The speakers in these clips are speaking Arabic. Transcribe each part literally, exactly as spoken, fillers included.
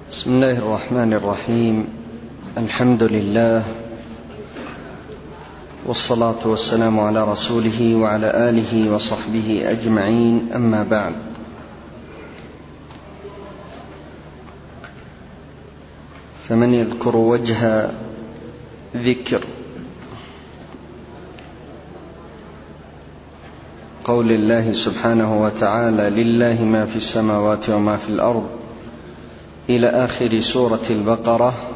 بسم الله الرحمن الرحيم. الحمد لله والصلاة والسلام على رسوله وعلى آله وصحبه أجمعين، أما بعد. فمن يذكر وجه ذكر قول الله سبحانه وتعالى: لله ما في السماوات وما في الأرض، إلى آخر سورة البقرة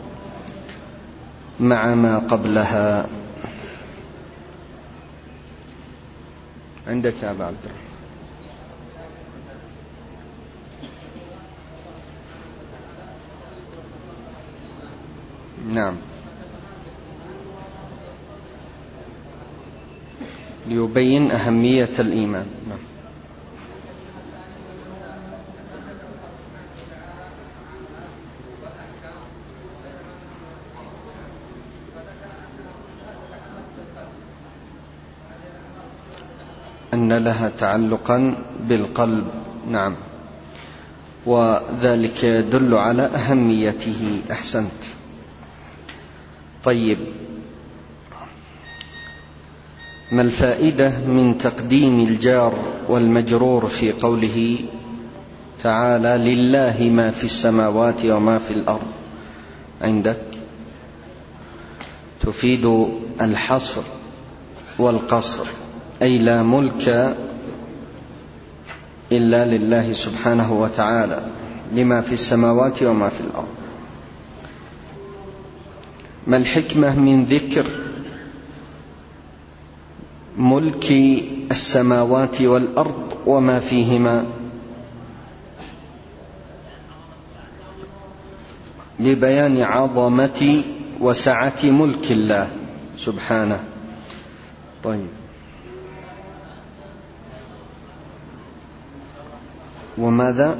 مع ما قبلها. عندك يا أبا عبد الرحمن؟ نعم، ليبين أهمية الإيمان. نعم. أن لها تعلقا بالقلب. نعم، وذلك يدل على أهميته. أحسنت. طيب، ما الفائدة من تقديم الجار والمجرور في قوله تعالى: لله ما في السماوات وما في الأرض؟ عندك تفيد الحصر والقصر، أي لا ملك إلا لله سبحانه وتعالى لما في السماوات وما في الأرض. ما الحكمة من ذكر ملك السماوات والأرض وما فيهما؟ لبيان عظمة وسعة ملك الله سبحانه. طيب، وماذا؟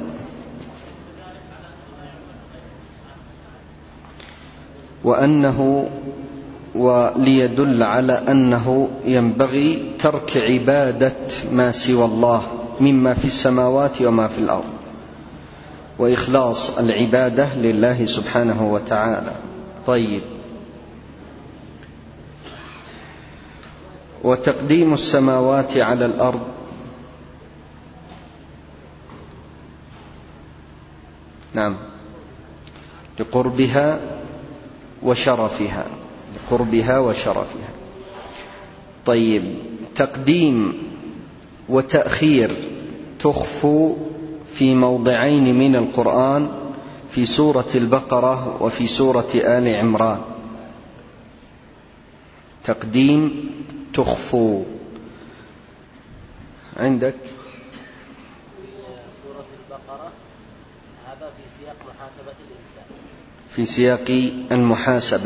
وأنه وليدل على أنه ينبغي ترك عبادة ما سوى الله مما في السماوات وما في الأرض، وإخلاص العبادة لله سبحانه وتعالى. طيب، وتقديم السماوات على الأرض نعم لقربها وشرفها، لقربها وشرفها. طيب، تقديم وتأخير تخفوا في موضعين من القرآن، في سورة البقرة وفي سورة آل عمران. تقديم تخفوا عندك سورة البقرة، هذا في سياق محاسبة الإنسان، في سياق المحاسبة،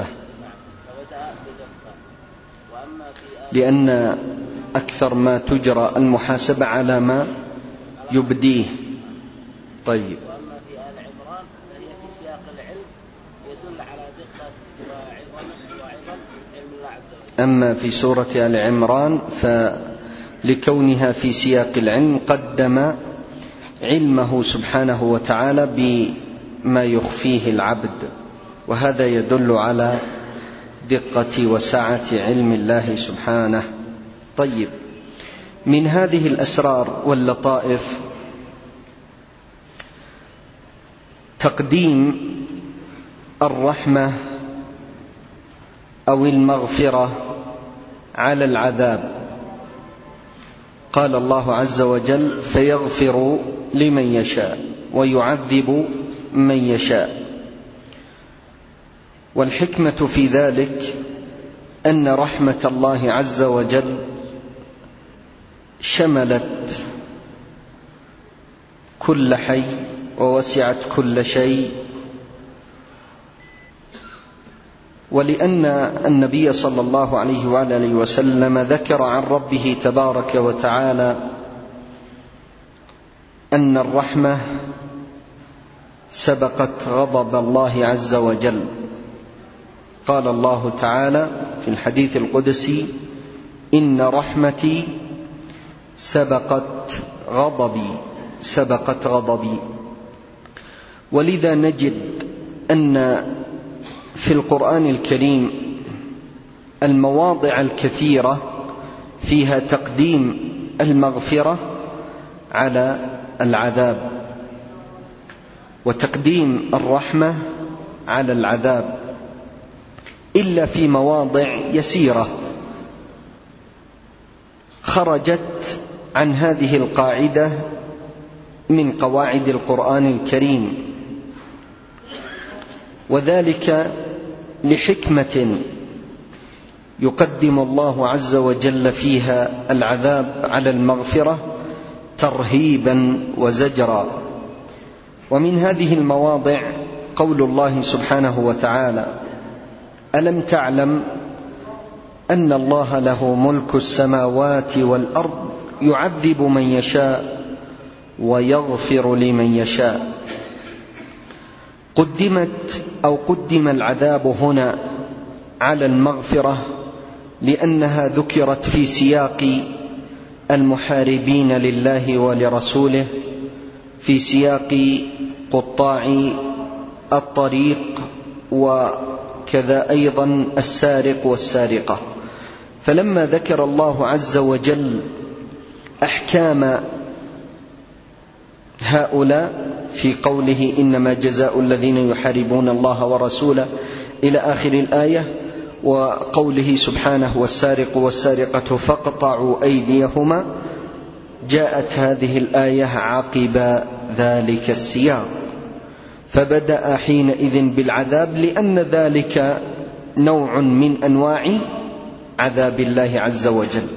لأن أكثر ما تجرى المحاسبة على ما يبديه. طيب، وأما في آل عمران فهي في سياق العلم، يدل على دقة وعظم وعظم علم الله عز وجل. أما في سورة آل عمران فلكونها في سياق العلم قدم علمه سبحانه وتعالى بما يخفيه العبد، وهذا يدل على دقة وسعة علم الله سبحانه. طيب، من هذه الأسرار واللطائف تقديم الرحمة أو المغفرة على العذاب. قال الله عز وجل: فيغفر لمن يشاء ويعذب من يشاء. والحكمة في ذلك أن رحمة الله عز وجل شملت كل حي ووسعت كل شيء، ولأن النبي صلى الله عليه وآله وسلم ذكر عن ربه تبارك وتعالى أن الرحمة سبقت غضب الله عز وجل. قال الله تعالى في الحديث القدسي: إن رحمتي سبقت غضبي سبقت غضبي. ولذا نجد أن في القرآن الكريم المواضع الكثيرة فيها تقديم المغفرة على العذاب، وتقديم الرحمة على العذاب، إلا في مواضع يسيرة خرجت عن هذه القاعدة من قواعد القرآن الكريم، وذلك لحكمة يقدم الله عز وجل فيها العذاب على المغفرة ترهيبا وزجرا. ومن هذه المواضع قول الله سبحانه وتعالى: ألم تعلم أن الله له ملك السماوات والأرض يعذب من يشاء ويغفر لمن يشاء. قدمت أو قدم العذاب هنا على المغفرة لأنها ذكرت في سياق المحاربين لله ولرسوله، في سياق قطاع الطريق، وكذا أيضا السارق والسارقة. فلما ذكر الله عز وجل أحكام هؤلاء في قوله: إنما جزاء الذين يحاربون الله ورسوله إلى آخر الآية، وقوله سبحانه: والسارق والسارقة فاقطعوا أيديهما، جاءت هذه الآية عقب ذلك السياق، فبدأ حينئذ بالعذاب، لأن ذلك نوع من أنواع عذاب الله عز وجل،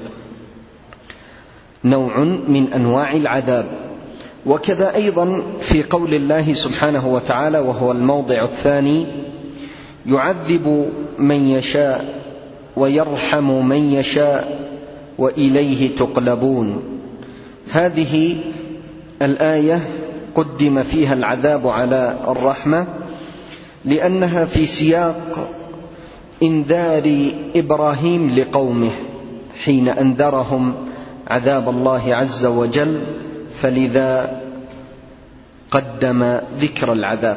نوع من أنواع العذاب. وكذا أيضا في قول الله سبحانه وتعالى، وهو الموضع الثاني: يعذب من يشاء ويرحم من يشاء وإليه تقلبون. هذه الآية قدم فيها العذاب على الرحمة لأنها في سياق إنذار إبراهيم لقومه حين أنذرهم عذاب الله عز وجل، فلذا قدم ذكر العذاب.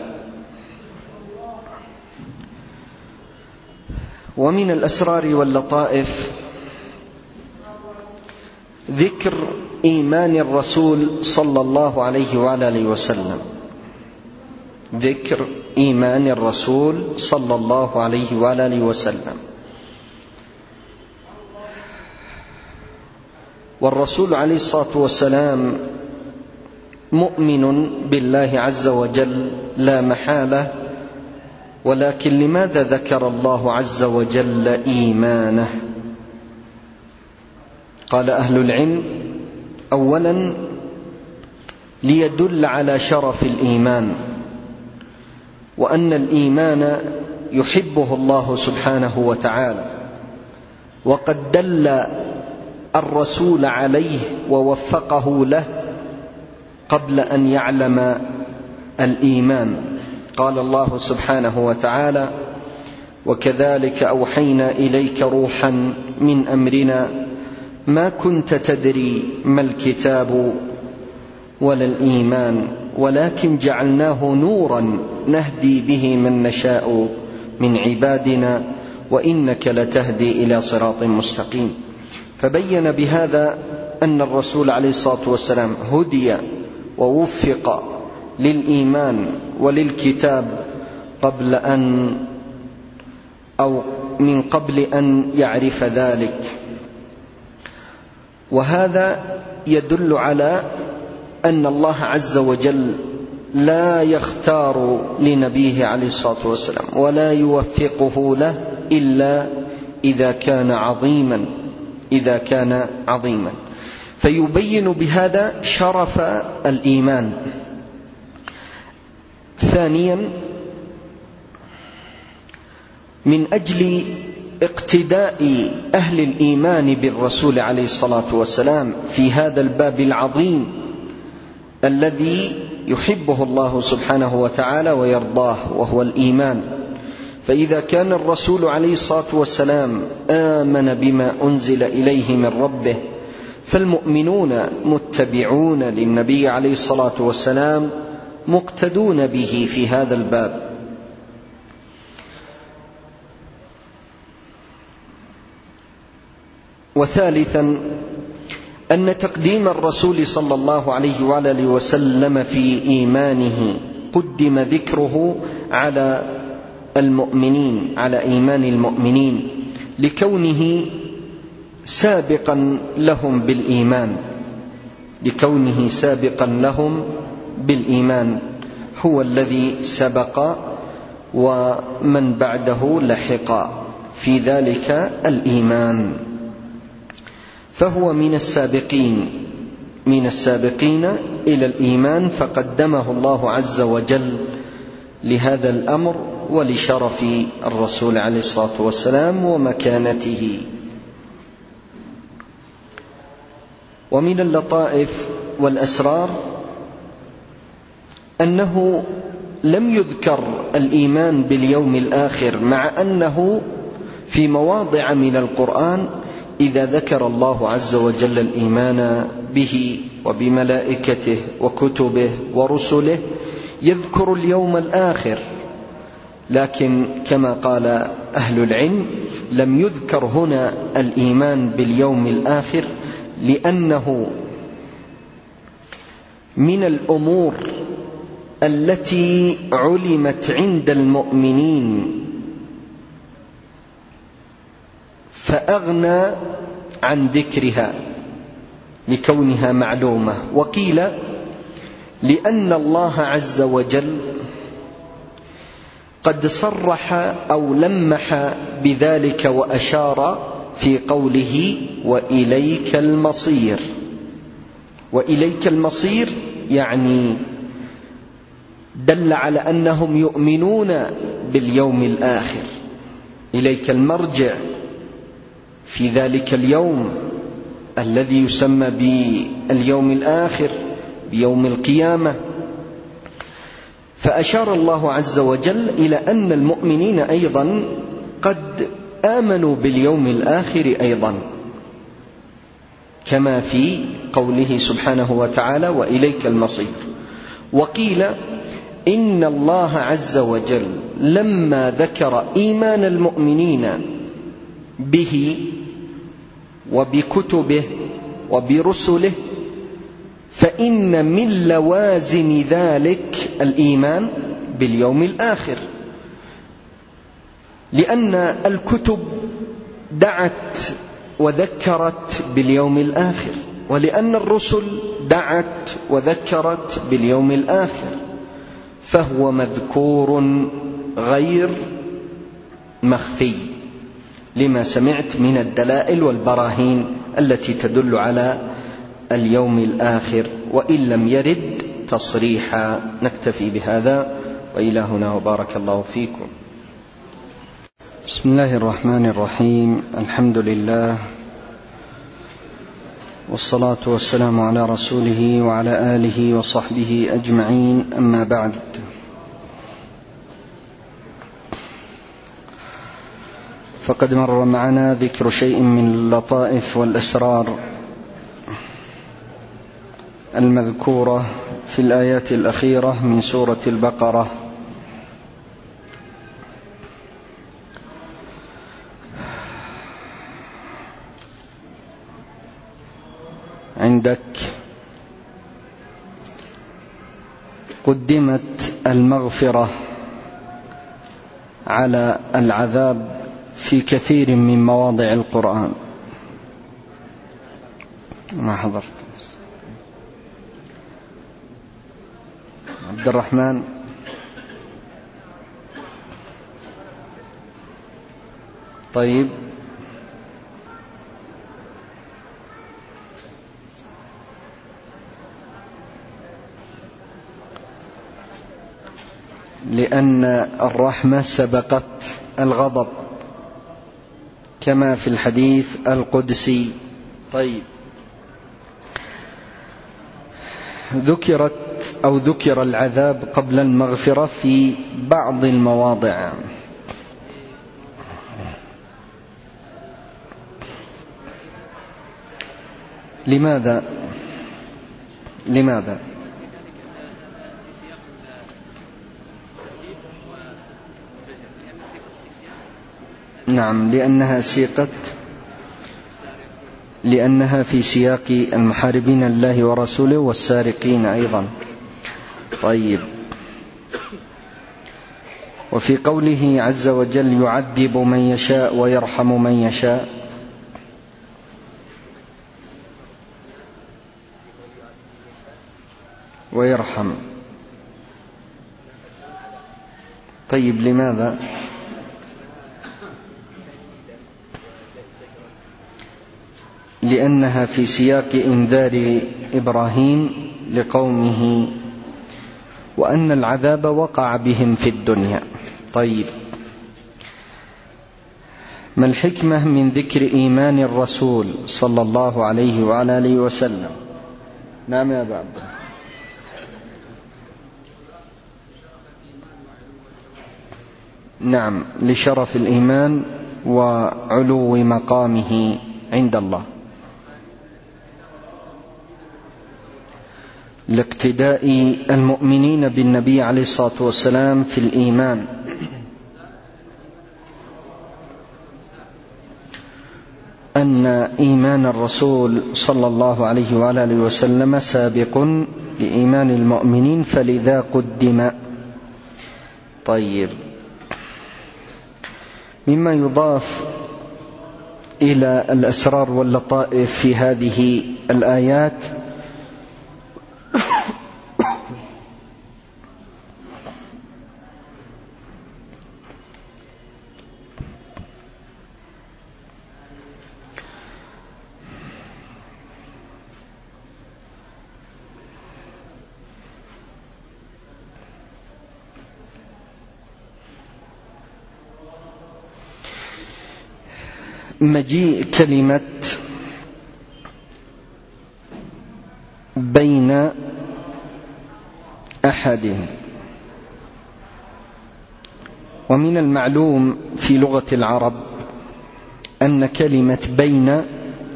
ومن الأسرار واللطائف ذكر إيمان الرسول صلى الله عليه وعلى آله وسلم، ذكر إيمان الرسول صلى الله عليه وعلى آله وسلم. والرسول عليه الصلاة والسلام مؤمن بالله عز وجل لا محالة، ولكن لماذا ذكر الله عز وجل إيمانه؟ قال أهل العلم: أولا ليدل على شرف الإيمان، وأن الإيمان يحبه الله سبحانه وتعالى، وقد دل الرسول عليه ووفقه له قبل أن يعلم الإيمان. قال الله سبحانه وتعالى: وكذلك أوحينا إليك روحا من أمرنا ما كنت تدري ما الكتاب ولا الإيمان ولكن جعلناه نورا نهدي به من نشاء من عبادنا وإنك لتهدي إلى صراط مستقيم. فبين بهذا أن الرسول عليه الصلاة والسلام هدي ووفق للإيمان وللكتاب قبل أن أو من قبل أن يعرف ذلك. وهذا يدل على أن الله عز وجل لا يختار لنبيه عليه الصلاة والسلام ولا يوفقه له إلا إذا كان عظيما إذا كان عظيما فيبين بهذا شرف الإيمان. ثانيا، من أجل اقتداء أهل الإيمان بالرسول عليه الصلاة والسلام في هذا الباب العظيم الذي يحبه الله سبحانه وتعالى ويرضاه، وهو الإيمان. فإذا كان الرسول عليه الصلاة والسلام آمن بما أنزل إليه من ربه، فالمؤمنون متبعون للنبي عليه الصلاة والسلام مقتدون به في هذا الباب. وثالثا أن تقديم الرسول صلى الله عليه وآله وسلم في إيمانه قدم ذكره على المؤمنين، على إيمان المؤمنين، لكونه سابقا لهم بالإيمان، لكونه سابقا لهم بالإيمان، هو الذي سبق ومن بعده لحق في ذلك الإيمان، فهو من السابقين من السابقين إلى الإيمان، فقدمه الله عز وجل لهذا الأمر ولشرف الرسول عليه الصلاة والسلام ومكانته. ومن اللطائف والأسرار أنه لم يذكر الإيمان باليوم الآخر، مع أنه في مواضع من القرآن إذا ذكر الله عز وجل الإيمان به وبملائكته وكتبه ورسله يذكر اليوم الآخر، لكن كما قال أهل العلم لم يذكر هنا الإيمان باليوم الآخر لأنه من الأمور التي علمت عند المؤمنين فأغنى عن ذكرها لكونها معلومة. وقيل لأن الله عز وجل قد صرح أو لمح بذلك وأشار في قوله وإليك المصير. وإليك المصير يعني دل على أنهم يؤمنون باليوم الآخر، إليك المرجع في ذلك اليوم الذي يسمى باليوم الآخر، بيوم القيامة. فأشار الله عز وجل إلى أن المؤمنين أيضا قد آمنوا باليوم الآخر أيضا، كما في قوله سبحانه وتعالى وإليك المصير. وقيل إن الله عز وجل لما ذكر إيمان المؤمنين به وبكتبه وبرسله فإن من لوازم ذلك الإيمان باليوم الآخر، لأن الكتب دعت وذكرت باليوم الآخر، ولأن الرسل دعت وذكرت باليوم الآخر، فهو مذكور غير مخفي لما سمعت من الدلائل والبراهين التي تدل على اليوم الآخر، وإن لم يرد تصريحا. نكتفي بهذا وإلى هنا وبارك الله فيكم. بسم الله الرحمن الرحيم، الحمد لله والصلاة والسلام على رسوله وعلى آله وصحبه أجمعين، أما بعد. فقد مر معنا ذكر شيء من اللطائف والأسرار المذكورة في الآيات الأخيرة من سورة البقرة. عندك قدمت المغفرة على العذاب في كثير من مواضع القرآن. ما حضرت عبد الرحمن؟ طيب، لأن الرحمة سبقت الغضب كما في الحديث القدسي. طيب، ذكرت أو ذكر العذاب قبل المغفرة في بعض المواضع. لماذا؟ لماذا؟ نعم، لأنها سيقت لأنها في سياق المحاربين لله ورسوله والسارقين أيضا. طيب، وفي قوله عز وجل يعذب من يشاء ويرحم من يشاء، ويرحم، طيب لماذا؟ لأنها في سياق إنذار إبراهيم لقومه وأن العذاب وقع بهم في الدنيا. طيب، ما الحكمة من ذكر إيمان الرسول صلى الله عليه وعلى آله وسلم؟ نعم يا أبا عبد. نعم، لشرف الإيمان وعلو مقامه عند الله، لاقتداء المؤمنين بالنبي عليه الصلاة والسلام في الإيمان، أن إيمان الرسول صلى الله عليه وعلى آله وسلم سابق لإيمان المؤمنين، فلذا قدم. طيب، مما يضاف إلى الأسرار واللطائف في هذه الآيات مجيء كلمة بين أحد، ومن المعلوم في لغة العرب أن كلمة بين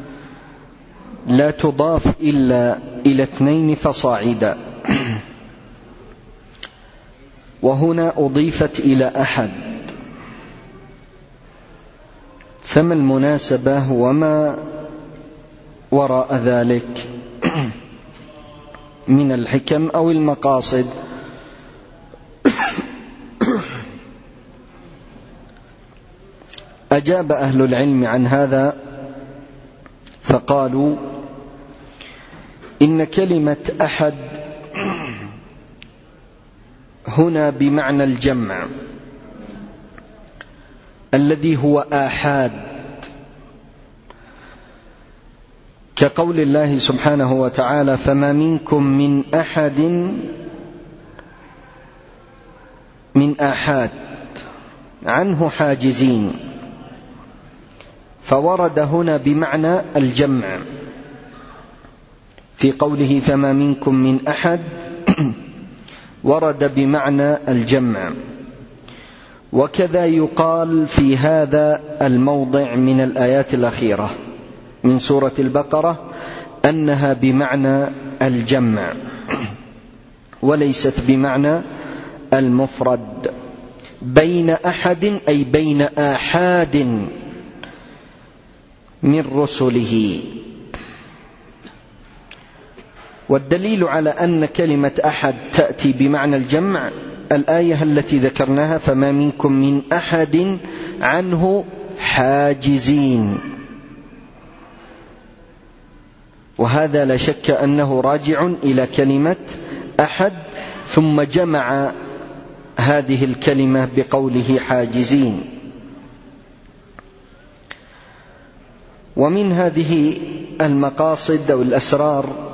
لا تضاف إلا إلى اثنين فصاعدا، وهنا أضيفت إلى أحد، فما المناسبة وما وراء ذلك من الحكم أو المقاصد؟ أجاب أهل العلم عن هذا فقالوا إن كلمة أحد هنا بمعنى الجمع الذي هو آحاد، كقول الله سبحانه وتعالى فما منكم من أحد من آحاد عنه حاجزين، فورد هنا بمعنى الجمع في قوله فما منكم من أحد، ورد بمعنى الجمع. وكذا يقال في هذا الموضع من الآيات الأخيرة من سورة البقرة أنها بمعنى الجمع وليست بمعنى المفرد. بين أحد أي بين آحاد من رسله. والدليل على أن كلمة أحد تأتي بمعنى الجمع الآية التي ذكرناها فما منكم من أحد عنه حاجزين، وهذا لا شك أنه راجع إلى كلمة أحد، ثم جمع هذه الكلمة بقوله حاجزين. ومن هذه المقاصد أو الأسرار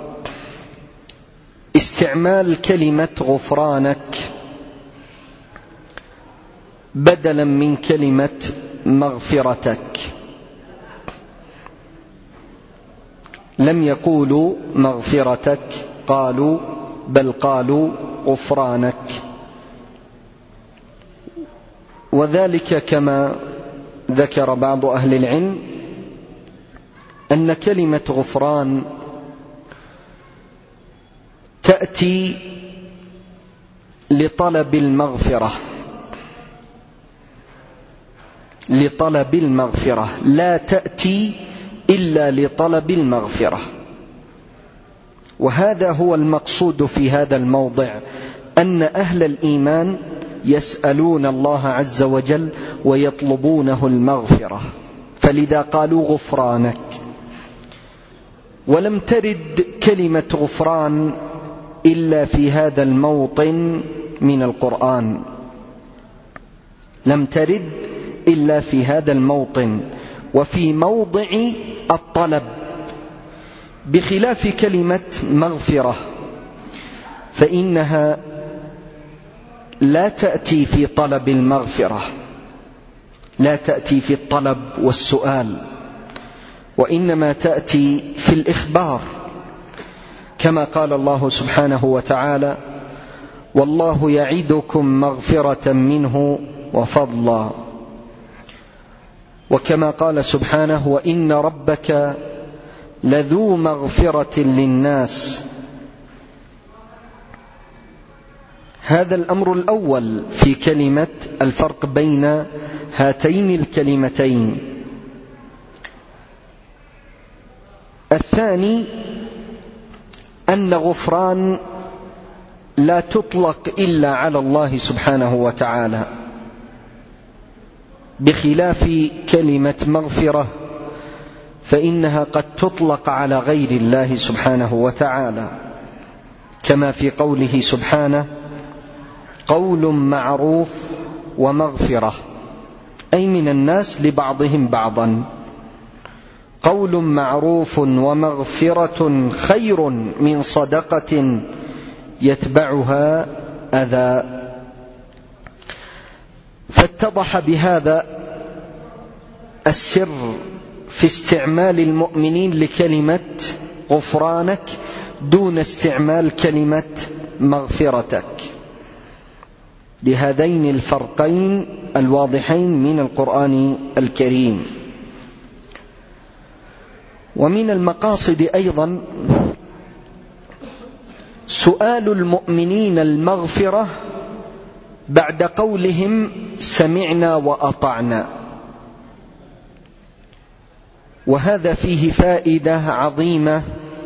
استعمال كلمة غفرانك بدلا من كلمة مغفرتك. لم يقولوا مغفرتك، قالوا بل قالوا غفرانك، وذلك كما ذكر بعض أهل العلم أن كلمة غفران تأتي لطلب المغفرة، لطلب المغفرة، لا تأتي إلا لطلب المغفرة. وهذا هو المقصود في هذا الموضع، أن أهل الإيمان يسألون الله عز وجل ويطلبونه المغفرة، فلذا قالوا غفرانك. ولم ترد كلمة غفران إلا في هذا الموطن من القرآن، لم ترد إلا في هذا الموطن وفي موضع الطلب، بخلاف كلمة مغفرة فإنها لا تأتي في طلب المغفرة، لا تأتي في الطلب والسؤال، وإنما تأتي في الإخبار، كما قال الله سبحانه وتعالى: والله يعدكم مغفرة منه وفضلا. وكما قال سبحانه: وإن ربك لذو مغفرة للناس. هذا الأمر الأول في كلمة، الفرق بين هاتين الكلمتين. الثاني أن غفران لا تطلق إلا على الله سبحانه وتعالى، بخلاف كلمة مغفرة فإنها قد تطلق على غير الله سبحانه وتعالى، كما في قوله سبحانه: قول معروف ومغفرة، أي من الناس لبعضهم بعضا. قول معروف ومغفرة خير من صدقة يتبعها أذى. فاتضح بهذا السر في استعمال المؤمنين لكلمة غفرانك دون استعمال كلمة مغفرتك، لهذين الفرقين الواضحين من القرآن الكريم. ومن المقاصد أيضا سؤال المؤمنين المغفرة بعد قولهم سمعنا وأطعنا، وهذا فيه فائدة عظيمة،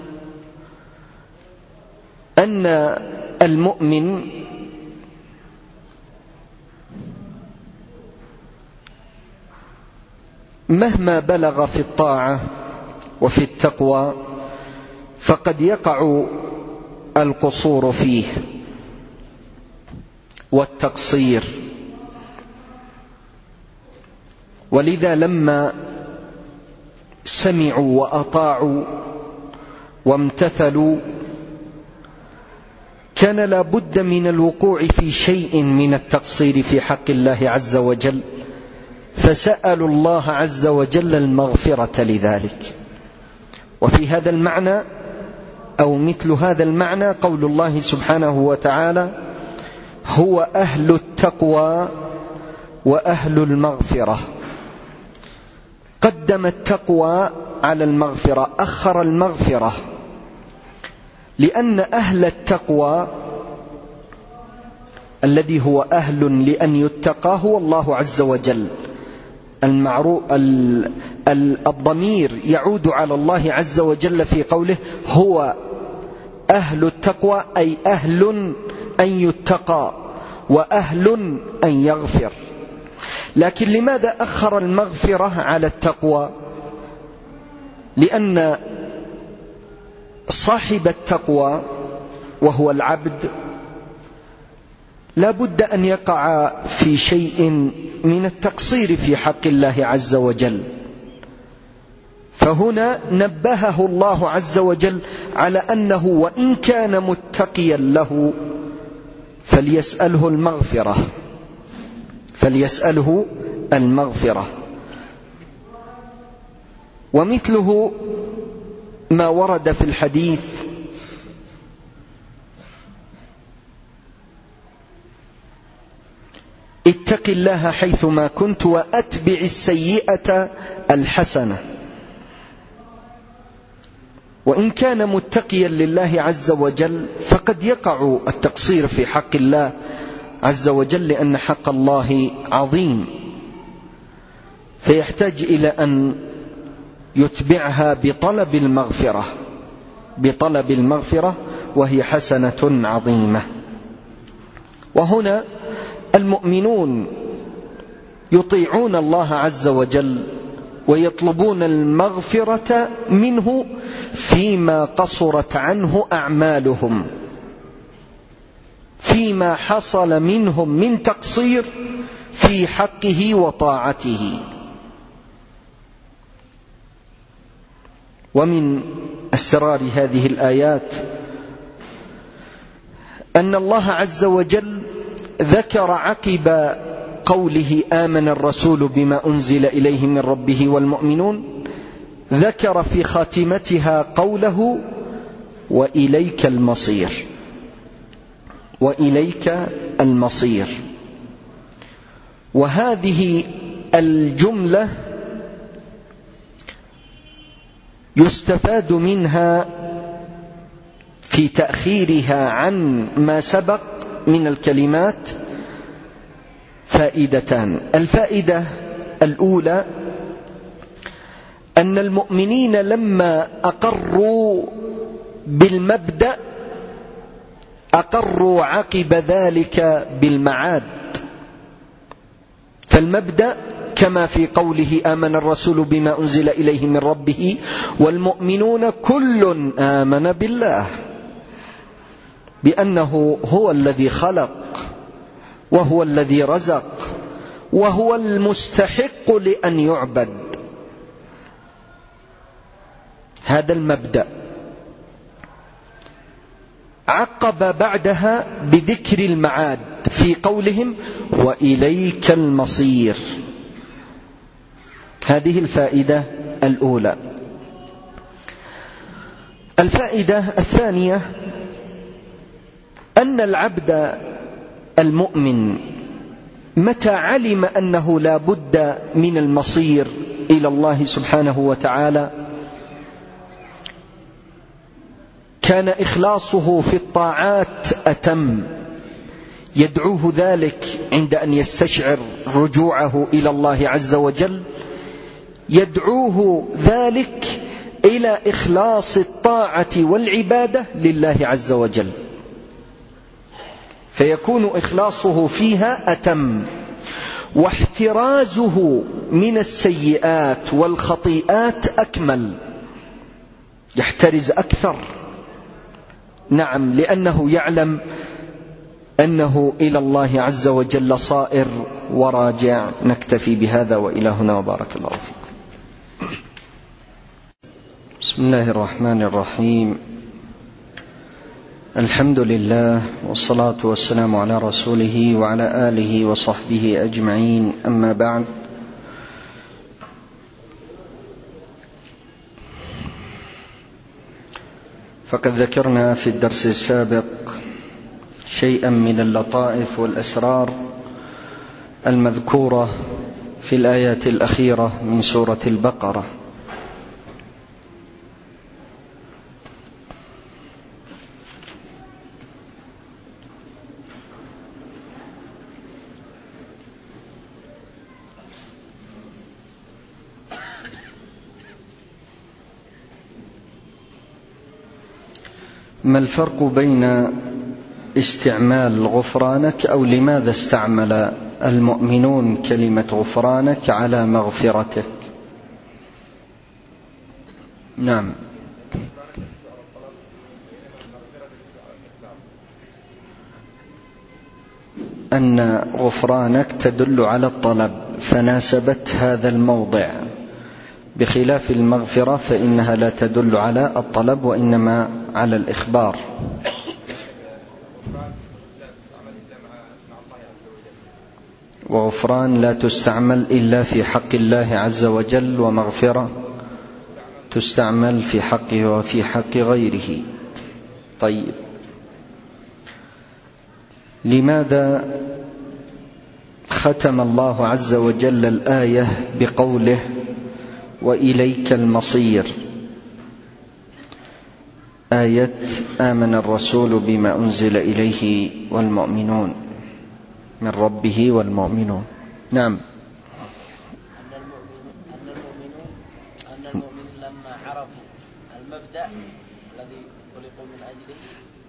أن المؤمن مهما بلغ في الطاعة وفي التقوى فقد يقع القصور فيه والتقصير. ولذا لما سمعوا وأطاعوا وامتثلوا كان لا بد من الوقوع في شيء من التقصير في حق الله عز وجل، فسألوا الله عز وجل المغفرة لذلك. وفي هذا المعنى أو مثل هذا المعنى قول الله سبحانه وتعالى: هو أهل التقوى وأهل المغفرة. قدم التقوى على المغفرة، أخر المغفرة، لأن أهل التقوى الذي هو أهل لأن يتقى هو الله عز وجل. المعروف الضمير يعود على الله عز وجل في قوله هو أهل التقوى، أي أهل أن يتقى وأهل أن يغفر. لكن لماذا أخر المغفرة على التقوى؟ لأن صاحب التقوى وهو العبد لا بد أن يقع في شيء من التقصير في حق الله عز وجل، فهنا نبهه الله عز وجل على أنه وإن كان متقيا له فليسأله المغفرة، فليسأله المغفرة. ومثله ما ورد في الحديث اتق الله حيثما كنت وأتبع السيئة الحسنة. وإن كان متقيا لله عز وجل فقد يقع التقصير في حق الله عز وجل، لأن حق الله عظيم. فيحتاج إلى أن يتبعها بطلب المغفرة بطلب المغفرة وهي حسنة عظيمة. وهنا المؤمنون يطيعون الله عز وجل ويطلبون المغفرة منه فيما قصرت عنه أعمالهم، فيما حصل منهم من تقصير في حقه وطاعته. ومن أسرار هذه الآيات أن الله عز وجل ذكر عقب قوله آمن الرسول بما أنزل إليه من ربه والمؤمنون، ذكر في خاتمتها قوله وإليك المصير، وإليك المصير. وهذه الجملة يستفاد منها في تأخيرها عن ما سبق من الكلمات فائدتان. الفائدة الأولى أن المؤمنين لما أقروا بالمبدأ أقروا عقب ذلك بالمعاد. فالمبدأ كما في قوله آمن الرسول بما أنزل إليه من ربه والمؤمنون كل آمن بالله، بأنه هو الذي خلق وهو الذي رزق وهو المستحق لأن يعبد. هذا المبدأ. عقب بعدها بذكر المعاد في قولهم وإليك المصير. هذه الفائدة الأولى. الفائدة الثانية أن العبد المؤمن متى علم أنه لا بد من المصير إلى الله سبحانه وتعالى كان إخلاصه في الطاعات أتم. يدعوه ذلك عند أن يستشعر رجوعه إلى الله عز وجل، يدعوه ذلك إلى إخلاص الطاعة والعبادة لله عز وجل، فيكون إخلاصه فيها أتم، واحترازه من السيئات والخطيئات أكمل، يحترز أكثر. نعم، لأنه يعلم أنه إلى الله عز وجل صائر وراجع. نكتفي بهذا وإلى هنا وبارك الله فيكم. بسم الله الرحمن الرحيم. الحمد لله والصلاة والسلام على رسوله وعلى آله وصحبه أجمعين، أما بعد. فقد ذكرنا في الدرس السابق شيئا من اللطائف والأسرار المذكورة في الآيات الأخيرة من سورة البقرة. ما الفرق بين استعمال غفرانك أو لماذا استعمل المؤمنون كلمة غفرانك على مغفرتك؟ نعم. أن غفرانك تدل على الطلب فناسبت هذا الموضع، بخلاف المغفرة فإنها لا تدل على الطلب وإنما على الإخبار. وغفران لا تستعمل إلا في حق الله عز وجل، ومغفرة تستعمل في حقه وفي حق غيره. طيب، لماذا ختم الله عز وجل الآية بقوله وإليك المصير؟ آية آمن الرسول بما أنزل إليه والمؤمنون من ربه والمؤمنون. نعم. أن المؤمنين المبدأ الذي خلقوا من أجله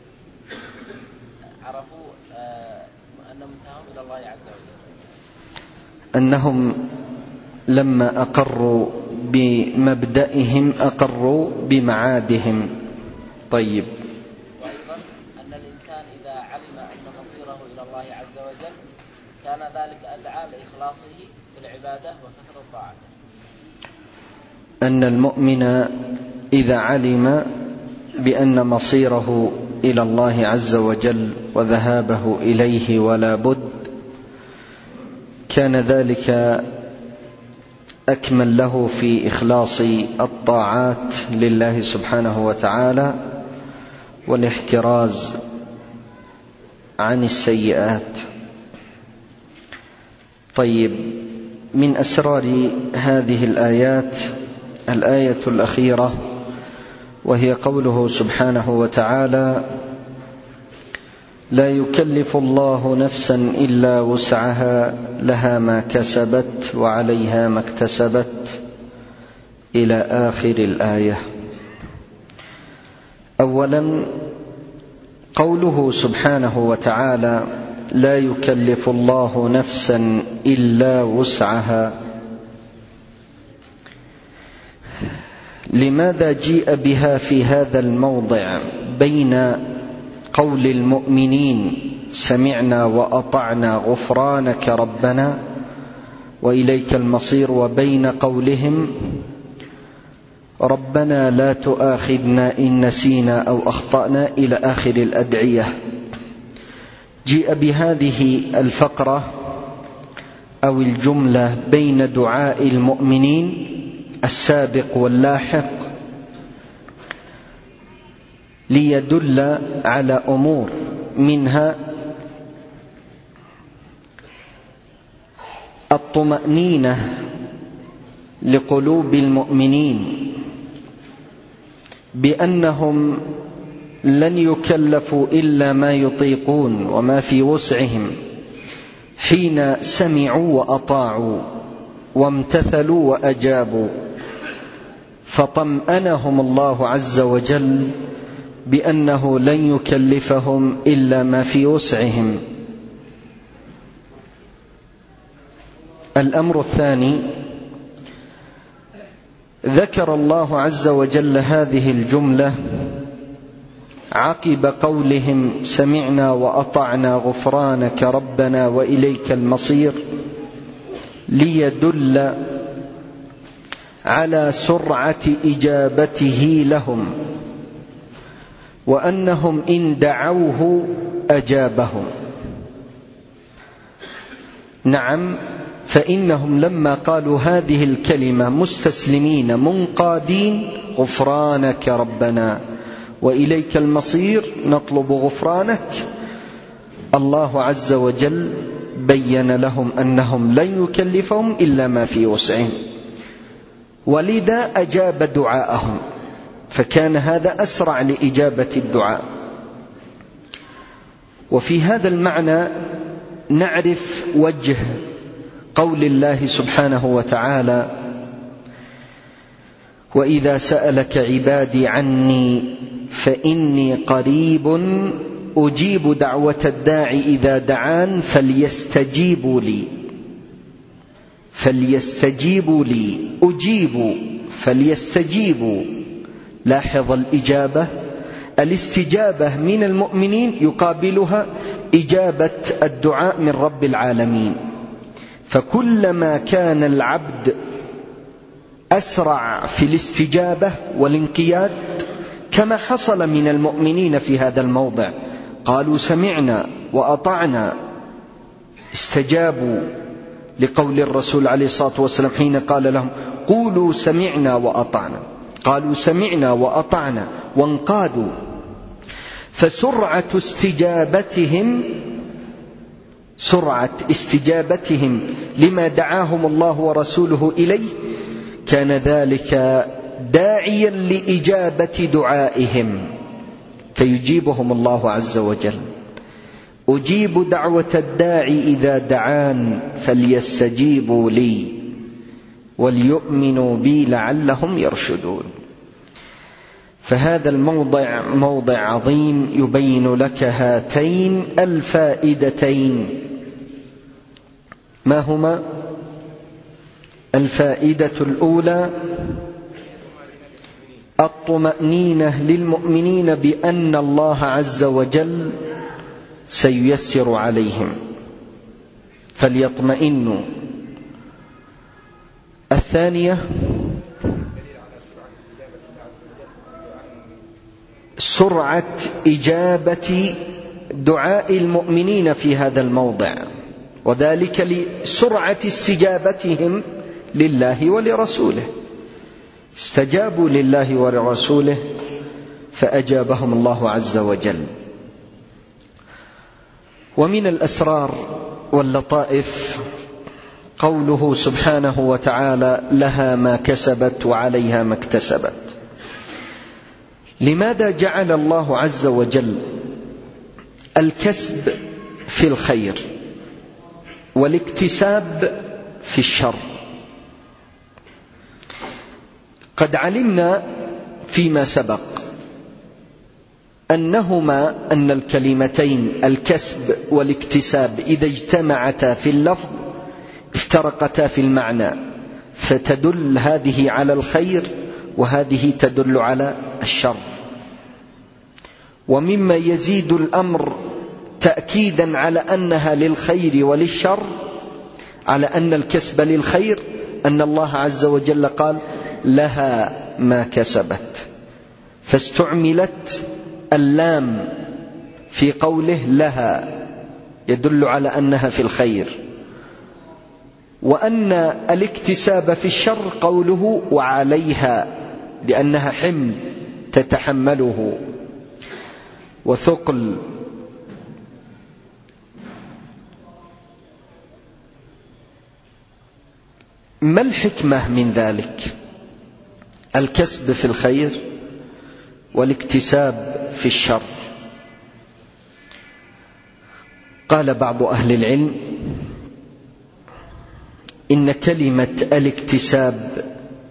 عرفوا أنهم انتهوا إلى الله عز وجل؟ أنهم لما أقروا بمبدئهم أقروا بمعادهم. طيب. وأيضا أن الإنسان إذا علم أن مصيره إلى الله عز وجل كان ذلك أدعى لإخلاصه في العبادة وكثرة الطاعة. أن المؤمن إذا علم بأن مصيره إلى الله عز وجل وذهابه إليه ولا بد كان ذلك أكمل له في إخلاص الطاعات لله سبحانه وتعالى والاحتراز عن السيئات. طيب، من أسرار هذه الآيات الآية الأخيرة وهي قوله سبحانه وتعالى: لا يكلف الله نفسا إلا وسعها لها ما كسبت وعليها ما اكتسبت إلى آخر الآية. أولا، قوله سبحانه وتعالى: لا يكلف الله نفسا إلا وسعها، لماذا جيء بها في هذا الموضع بين قول المؤمنين سمعنا وأطعنا غفرانك ربنا وإليك المصير، وبين قولهم ربنا لا تؤاخذنا إن نسينا أو أخطأنا إلى آخر الأدعية؟ جيء بهذه الفقرة أو الجملة بين دعاء المؤمنين السابق واللاحق ليدل على أمور، منها الطمأنينة لقلوب المؤمنين بأنهم لن يكلفوا إلا ما يطيقون وما في وسعهم حين سمعوا وأطاعوا وامتثلوا وأجابوا، فطمأنهم الله عز وجل بأنه لن يكلفهم إلا ما في وسعهم. الأمر الثاني، ذكر الله عز وجل هذه الجملة عقب قولهم سمعنا وأطعنا غفرانك ربنا وإليك المصير، ليدل على سرعة إجابته لهم، وأنهم إن دعوه أجابهم. نعم، فإنهم لما قالوا هذه الكلمة مستسلمين منقادين: غفرانك ربنا وإليك المصير، نطلب غفرانك، الله عز وجل بين لهم أنهم لن يكلفهم إلا ما في وسعهم، ولذا أجاب دعاءهم، فكان هذا أسرع لإجابة الدعاء. وفي هذا المعنى نعرف وجه قول الله سبحانه وتعالى: وإذا سألك عبادي عني فإني قريب أجيب دعوة الداعي إذا دعان فليستجيبوا لي فليستجيبوا لي أجيب فليستجيبوا. لاحظ الإجابة، الاستجابة من المؤمنين يقابلها إجابة الدعاء من رب العالمين، فكلما كان العبد أسرع في الاستجابة والانقياد كما حصل من المؤمنين في هذا الموضع، قالوا سمعنا وأطعنا، استجابوا لقول الرسول عليه الصلاة والسلام حين قال لهم قولوا سمعنا وأطعنا، قالوا سمعنا وأطعنا وانقادوا. فسرعة استجابتهم سرعة استجابتهم لما دعاهم الله ورسوله إليه كان ذلك داعيا لإجابة دعائهم، فيجيبهم الله عز وجل: أجيب دعوة الداعي إذا دعان فليستجيبوا لي وليؤمنوا بي لعلهم يرشدون. فهذا الموضع موضع عظيم يبين لك هاتين الفائدتين. ما هما؟ الفائدة الأولى الطمأنينة للمؤمنين بأن الله عز وجل سييسر عليهم فليطمئنوا. الثانية سرعة إجابة دعاء المؤمنين في هذا الموضع، وذلك لسرعة استجابتهم لله ولرسوله. استجابوا لله ولرسوله فأجابهم الله عز وجل. ومن الأسرار واللطائف قوله سبحانه وتعالى لها ما كسبت وعليها ما اكتسبت. لماذا جعل الله عز وجل الكسب في الخير والاكتساب في الشر؟ قد علمنا فيما سبق أنهما أن الكلمتين الكسب والاكتساب إذا اجتمعتا في اللفظ افترقتا في المعنى، فتدل هذه على الخير وهذه تدل على الشر. ومما يزيد الأمر تأكيدا على أنها للخير وللشر، على أن الكسب للخير، أن الله عز وجل قال لها ما كسبت، فاستعملت اللام في قوله لها يدل على أنها في الخير. وأن الاكتساب في الشر قوله وعليها، لأنها حمل تتحمله وثقل. ما الحكمة من ذلك؟ الكسب في الخير والاكتساب في الشر. قال بعض أهل العلم إن كلمة الاكتساب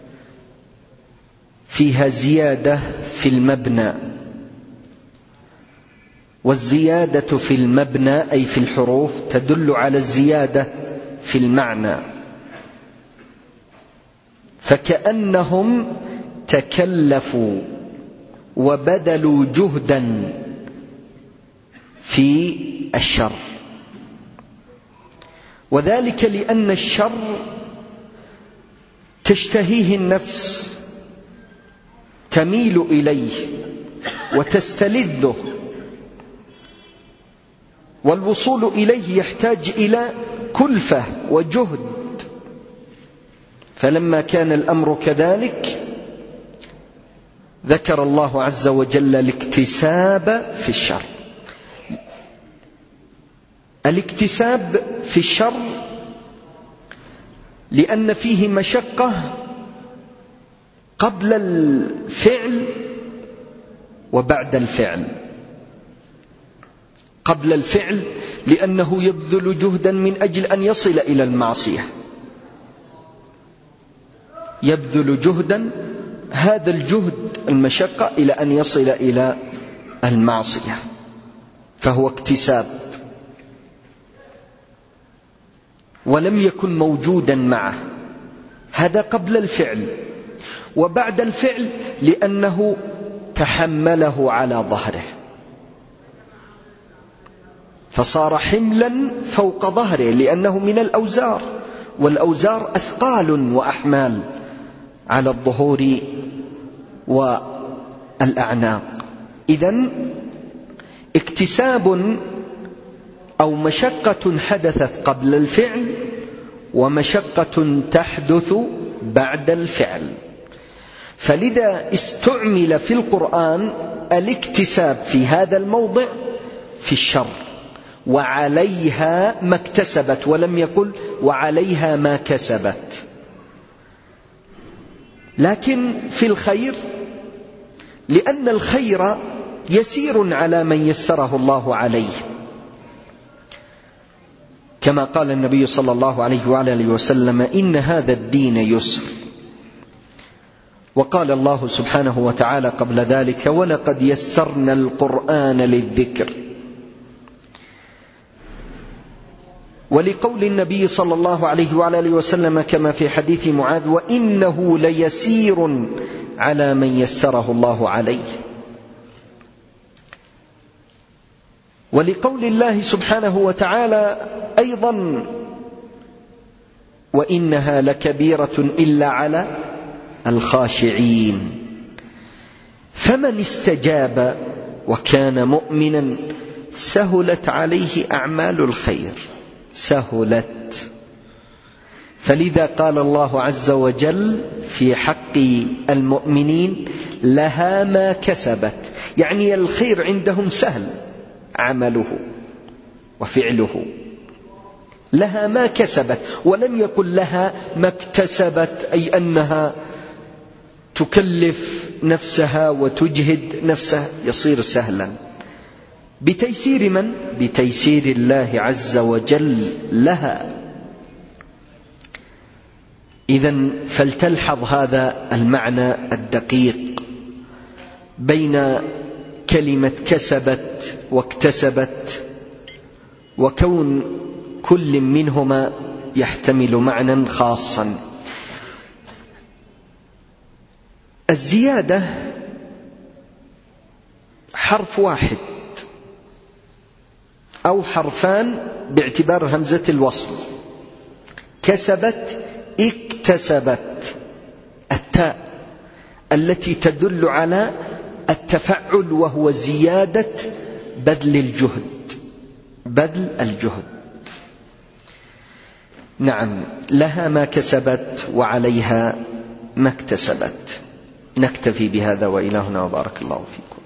فيها زيادة في المبنى، والزيادة في المبنى أي في الحروف تدل على الزيادة في المعنى، فكأنهم تكلفوا وبذلوا جهدا في الشر. وذلك لأن الشر تشتهيه النفس، تميل إليه وتستلذه، والوصول إليه يحتاج إلى كلفة وجهد. فلما كان الأمر كذلك ذكر الله عز وجل الاكتساب في الشر. الاكتساب في الشر لأن فيه مشقة قبل الفعل وبعد الفعل. قبل الفعل لأنه يبذل جهدا من أجل أن يصل إلى المعصية، يبذل جهدا، هذا الجهد المشقة إلى أن يصل إلى المعصية، فهو اكتساب ولم يكن موجودا معه. هذا قبل الفعل. وبعد الفعل لأنه تحمله على ظهره، فصار حملا فوق ظهره، لأنه من الأوزار، والأوزار أثقال وأحمال على الظهور والأعناق. إذن اكتساب أو مشقة حدثت قبل الفعل ومشقة تحدث بعد الفعل. فلذا استعمل في القرآن الاكتساب في هذا الموضع في الشر، وعليها ما اكتسبت، ولم يقل وعليها ما كسبت. لكن في الخير لأن الخير يسير على من يسره الله عليه، كما قال النبي صلى الله عليه وعلى آله وسلم إن هذا الدين يسر. وقال الله سبحانه وتعالى قبل ذلك: ولقد يسرنا القرآن للذكر. ولقول النبي صلى الله عليه وعلى آله وسلم كما في حديث معاذ: وإنه ليسير على من يسره الله عليه. ولقول الله سبحانه وتعالى أيضا: وإنها لكبيرة إلا على الخاشعين. فمن استجاب وكان مؤمنا سهلت عليه أعمال الخير، سهلت. فلذا قال الله عز وجل في حق المؤمنين: لها ما كسبت، يعني الخير عندهم سهل عمله وفعله. لها ما كسبت، ولم يقل لها ما اكتسبت، أي أنها تكلف نفسها وتجهد نفسها، يصير سهلا بتيسير من؟ بتيسير الله عز وجل لها. إذن فلتلحظ هذا المعنى الدقيق بين كلمة كسبت واكتسبت، وكون كل منهما يحتمل معنى خاصا. الزيادة حرف واحد أو حرفان باعتبار همزة الوصل. كسبت، اكتسبت، التاء التي تدل على التفعل، وهو زيادة بذل الجهد، بذل الجهد. نعم، لها ما كسبت وعليها ما اكتسبت. نكتفي بهذا، وإلهنا وبارك الله فيكم.